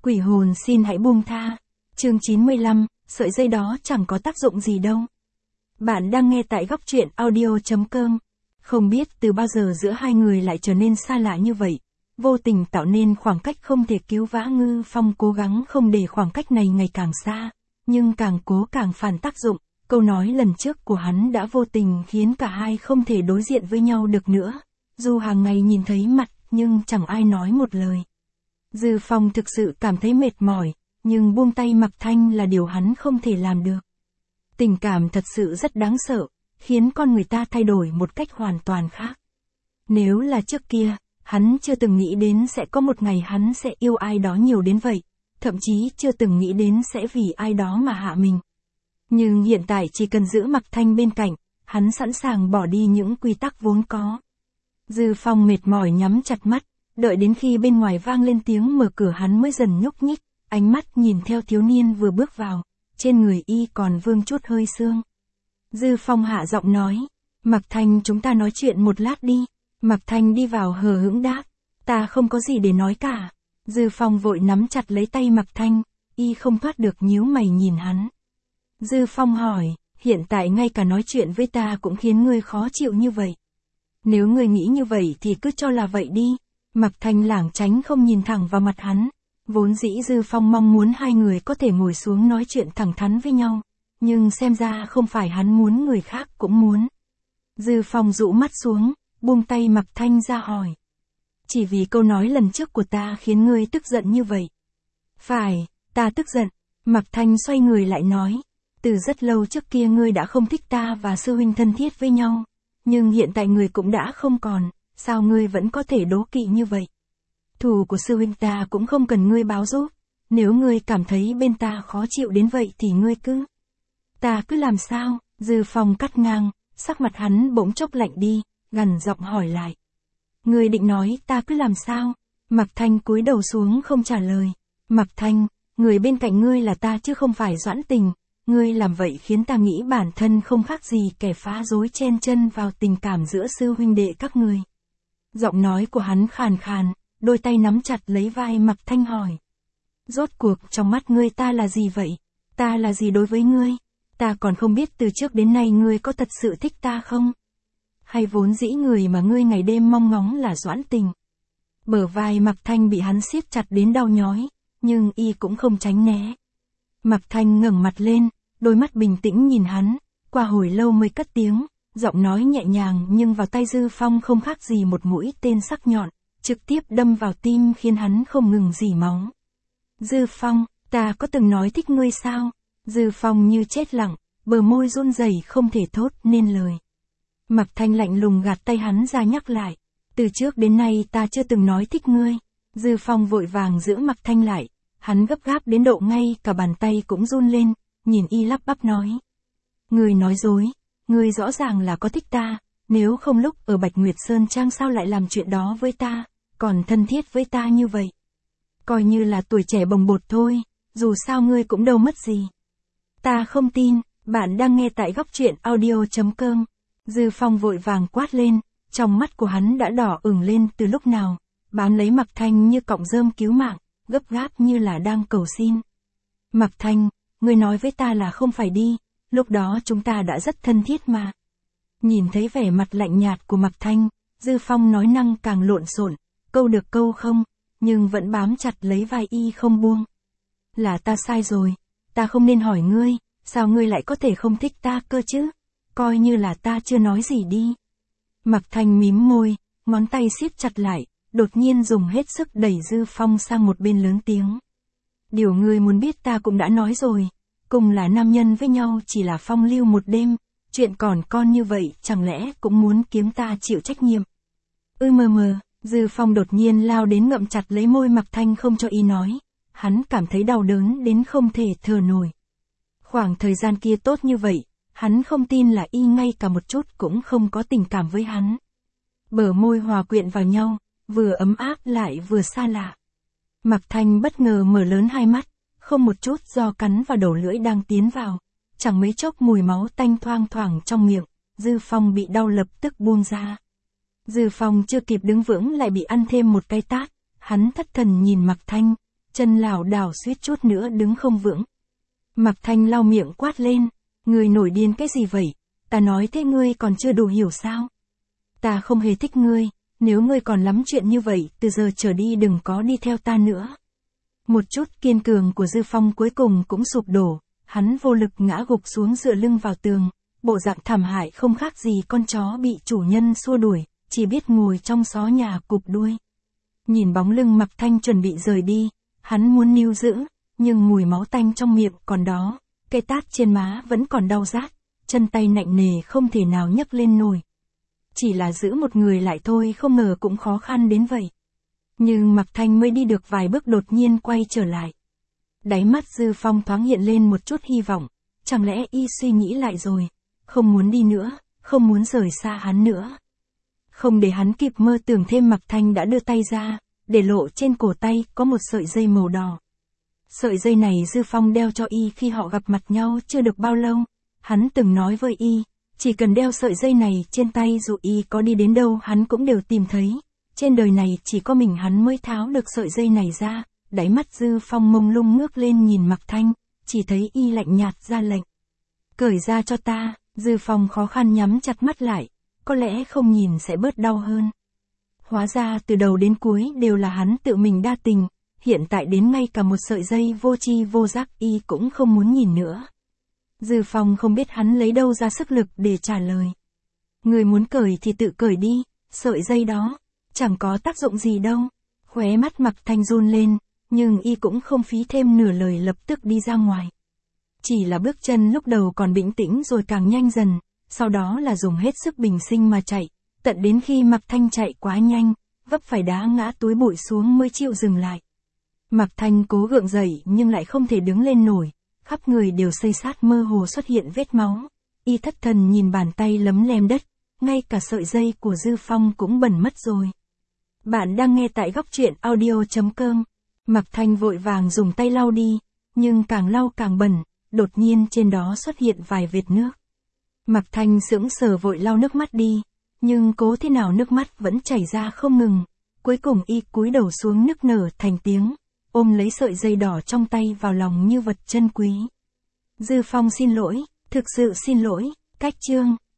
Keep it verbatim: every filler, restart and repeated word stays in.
Quỷ hồn xin hãy buông tha. Chương chín mươi lăm, sợi dây đó chẳng có tác dụng gì đâu. Bạn đang nghe tại góc truyện audio chấm com. Không biết từ bao giờ giữa hai người lại trở nên xa lạ như vậy. Vô tình tạo nên khoảng cách không thể cứu vãn. Ngư Phong cố gắng không để khoảng cách này ngày càng xa, nhưng càng cố càng phản tác dụng. Câu nói lần trước của hắn đã vô tình khiến cả hai không thể đối diện với nhau được nữa. Dù hàng ngày nhìn thấy mặt, nhưng chẳng ai nói một lời. Dư Phong thực sự cảm thấy mệt mỏi, nhưng buông tay Mạc Thanh là điều hắn không thể làm được. Tình cảm thật sự rất đáng sợ, khiến con người ta thay đổi một cách hoàn toàn khác. Nếu là trước kia, hắn chưa từng nghĩ đến sẽ có một ngày hắn sẽ yêu ai đó nhiều đến vậy, thậm chí chưa từng nghĩ đến sẽ vì ai đó mà hạ mình. Nhưng hiện tại chỉ cần giữ Mạc Thanh bên cạnh, hắn sẵn sàng bỏ đi những quy tắc vốn có. Dư Phong mệt mỏi nhắm chặt mắt, đợi đến khi bên ngoài vang lên tiếng mở cửa hắn mới dần nhúc nhích, ánh mắt nhìn theo thiếu niên vừa bước vào, trên người y còn vương chút hơi sương. Dư Phong hạ giọng nói, Mạc Thanh chúng ta nói chuyện một lát đi. Mạc Thanh đi vào hờ hững đáp, ta không có gì để nói cả. Dư Phong vội nắm chặt lấy tay Mạc Thanh, y không thoát được nhíu mày nhìn hắn. Dư Phong hỏi, hiện tại ngay cả nói chuyện với ta cũng khiến ngươi khó chịu như vậy. Nếu ngươi nghĩ như vậy thì cứ cho là vậy đi. Mạc Thanh lảng tránh không nhìn thẳng vào mặt hắn. Vốn dĩ Dư Phong mong muốn hai người có thể ngồi xuống nói chuyện thẳng thắn với nhau, nhưng xem ra không phải hắn muốn, người khác cũng muốn. Dư Phong rũ mắt xuống, buông tay Mạc Thanh ra hỏi. Chỉ vì câu nói lần trước của ta khiến ngươi tức giận như vậy? Phải, ta tức giận. Mạc Thanh xoay người lại nói. Từ rất lâu trước kia ngươi đã không thích ta và sư huynh thân thiết với nhau, nhưng hiện tại ngươi cũng đã không còn, sao ngươi vẫn có thể đố kỵ như vậy? Thù của sư huynh ta cũng không cần ngươi báo giúp, nếu ngươi cảm thấy bên ta khó chịu đến vậy thì ngươi cứ... Ta cứ làm sao? Dư Phong cắt ngang, sắc mặt hắn bỗng chốc lạnh đi, gằn giọng hỏi lại. Ngươi định nói ta cứ làm sao? Mạc Thanh cúi đầu xuống không trả lời. Mạc Thanh, người bên cạnh ngươi là ta chứ không phải Doãn Tình. Ngươi làm vậy khiến ta nghĩ bản thân không khác gì kẻ phá rối chen chân vào tình cảm giữa sư huynh đệ các ngươi. Giọng nói của hắn khàn khàn, đôi tay nắm chặt lấy vai Mạc Thanh hỏi. Rốt cuộc trong mắt ngươi ta là gì vậy? Ta là gì đối với ngươi? Ta còn không biết từ trước đến nay ngươi có thật sự thích ta không? Hay vốn dĩ người mà ngươi ngày đêm mong ngóng là Doãn Tình? Bờ vai Mạc Thanh bị hắn siết chặt đến đau nhói, nhưng y cũng không tránh né. Mạc Thanh ngẩng mặt lên, đôi mắt bình tĩnh nhìn hắn, qua hồi lâu mới cất tiếng, giọng nói nhẹ nhàng nhưng vào tai Dư Phong không khác gì một mũi tên sắc nhọn, trực tiếp đâm vào tim khiến hắn không ngừng rỉ máu. Dư Phong, ta có từng nói thích ngươi sao? Dư Phong như chết lặng, bờ môi run rẩy không thể thốt nên lời. Mạc Thanh lạnh lùng gạt tay hắn ra nhắc lại, từ trước đến nay ta chưa từng nói thích ngươi. Dư Phong vội vàng giữ Mạc Thanh lại, hắn gấp gáp đến độ ngay cả bàn tay cũng run lên, nhìn y lắp bắp nói. Ngươi nói dối, ngươi rõ ràng là có thích ta, nếu không lúc ở Bạch Nguyệt Sơn Trang sao lại làm chuyện đó với ta, còn thân thiết với ta như vậy. Coi như là tuổi trẻ bồng bột thôi, dù sao ngươi cũng đâu mất gì. Ta không tin, bạn đang nghe tại góc truyện audio chấm com. Dư Phong vội vàng quát lên, trong mắt của hắn đã đỏ ửng lên từ lúc nào, bám lấy Mạc Thanh như cọng rơm cứu mạng, gấp gáp như là đang cầu xin. Mạc Thanh, ngươi nói với ta là không phải đi, lúc đó chúng ta đã rất thân thiết mà. Nhìn thấy vẻ mặt lạnh nhạt của Mạc Thanh, Dư Phong nói năng càng lộn xộn, câu được câu không, nhưng vẫn bám chặt lấy vai y không buông. Là ta sai rồi, ta không nên hỏi ngươi, sao ngươi lại có thể không thích ta cơ chứ? Coi như là ta chưa nói gì đi. Mạc Thanh mím môi, ngón tay siết chặt lại, đột nhiên dùng hết sức đẩy Dư Phong sang một bên lớn tiếng. Điều ngươi muốn biết ta cũng đã nói rồi, cùng là nam nhân với nhau chỉ là phong lưu một đêm, chuyện còn con như vậy chẳng lẽ cũng muốn kiếm ta chịu trách nhiệm. Ư mờ mờ, Dư Phong đột nhiên lao đến ngậm chặt lấy môi Mạc Thanh không cho y nói, hắn cảm thấy đau đớn đến không thể thở nổi. Khoảng thời gian kia tốt như vậy, hắn không tin là y ngay cả một chút cũng không có tình cảm với hắn. Bờ môi hòa quyện vào nhau, vừa ấm áp lại vừa xa lạ. Mạc Thanh bất ngờ mở lớn hai mắt, không một chút do cắn vào đầu lưỡi đang tiến vào, chẳng mấy chốc mùi máu tanh thoang thoảng trong miệng, Dư Phong bị đau lập tức buông ra. Dư Phong chưa kịp đứng vững lại bị ăn thêm một cái tát, hắn thất thần nhìn Mạc Thanh, chân lảo đảo suýt chút nữa đứng không vững. Mạc Thanh lau miệng quát lên, ngươi nổi điên cái gì vậy, ta nói thế ngươi còn chưa đủ hiểu sao? Ta không hề thích ngươi, nếu ngươi còn lắm chuyện như vậy, từ giờ trở đi đừng có đi theo ta nữa. Một chút kiên cường của Dư Phong cuối cùng cũng sụp đổ, hắn vô lực ngã gục xuống dựa lưng vào tường, bộ dạng thảm hại không khác gì con chó bị chủ nhân xua đuổi, chỉ biết ngồi trong xó nhà cụp đuôi. Nhìn bóng lưng Mạc Thanh chuẩn bị rời đi, hắn muốn níu giữ, nhưng mùi máu tanh trong miệng còn đó, cây tát trên má vẫn còn đau rát, chân tay nặng nề không thể nào nhấc lên nổi. Chỉ là giữ một người lại thôi không ngờ cũng khó khăn đến vậy. Nhưng Mạc Thanh mới đi được vài bước đột nhiên quay trở lại. Đáy mắt Dư Phong thoáng hiện lên một chút hy vọng, chẳng lẽ y suy nghĩ lại rồi, không muốn đi nữa, không muốn rời xa hắn nữa. Không để hắn kịp mơ tưởng thêm, Mạc Thanh đã đưa tay ra, để lộ trên cổ tay có một sợi dây màu đỏ. Sợi dây này Dư Phong đeo cho y khi họ gặp mặt nhau chưa được bao lâu, hắn từng nói với y, chỉ cần đeo sợi dây này trên tay dù y có đi đến đâu hắn cũng đều tìm thấy, trên đời này chỉ có mình hắn mới tháo được sợi dây này ra. Đáy mắt Dư Phong mông lung ngước lên nhìn Mạc Thanh, chỉ thấy y lạnh nhạt ra lệnh. Cởi ra cho ta. Dư Phong khó khăn nhắm chặt mắt lại, có lẽ không nhìn sẽ bớt đau hơn. Hóa ra từ đầu đến cuối đều là hắn tự mình đa tình, hiện tại đến ngay cả một sợi dây vô tri vô giác y cũng không muốn nhìn nữa. Dư Phong không biết hắn lấy đâu ra sức lực để trả lời. Người muốn cởi thì tự cởi đi, sợi dây đó, chẳng có tác dụng gì đâu. Khóe mắt Mạc Thanh run lên, nhưng y cũng không phí thêm nửa lời lập tức đi ra ngoài. Chỉ là bước chân lúc đầu còn bình tĩnh rồi càng nhanh dần, sau đó là dùng hết sức bình sinh mà chạy, tận đến khi Mạc Thanh chạy quá nhanh, vấp phải đá ngã túi bụi xuống mới chịu dừng lại. Mạc Thanh cố gượng dậy nhưng lại không thể đứng lên nổi, khắp người đều xây xát mơ hồ xuất hiện vết máu, y thất thần nhìn bàn tay lấm lem đất, ngay cả sợi dây của Dư Phong cũng bẩn mất rồi. Bạn đang nghe tại góc truyện audio chấm com. Mạc Thanh vội vàng dùng tay lau đi, nhưng càng lau càng bẩn, đột nhiên trên đó xuất hiện vài vệt nước. Mạc Thanh sững sờ vội lau nước mắt đi, nhưng cố thế nào nước mắt vẫn chảy ra không ngừng, cuối cùng y cúi đầu xuống nức nở thành tiếng, ôm lấy sợi dây đỏ trong tay vào lòng như vật chân quý. Dư Phong xin lỗi, thực sự xin lỗi, cách chương.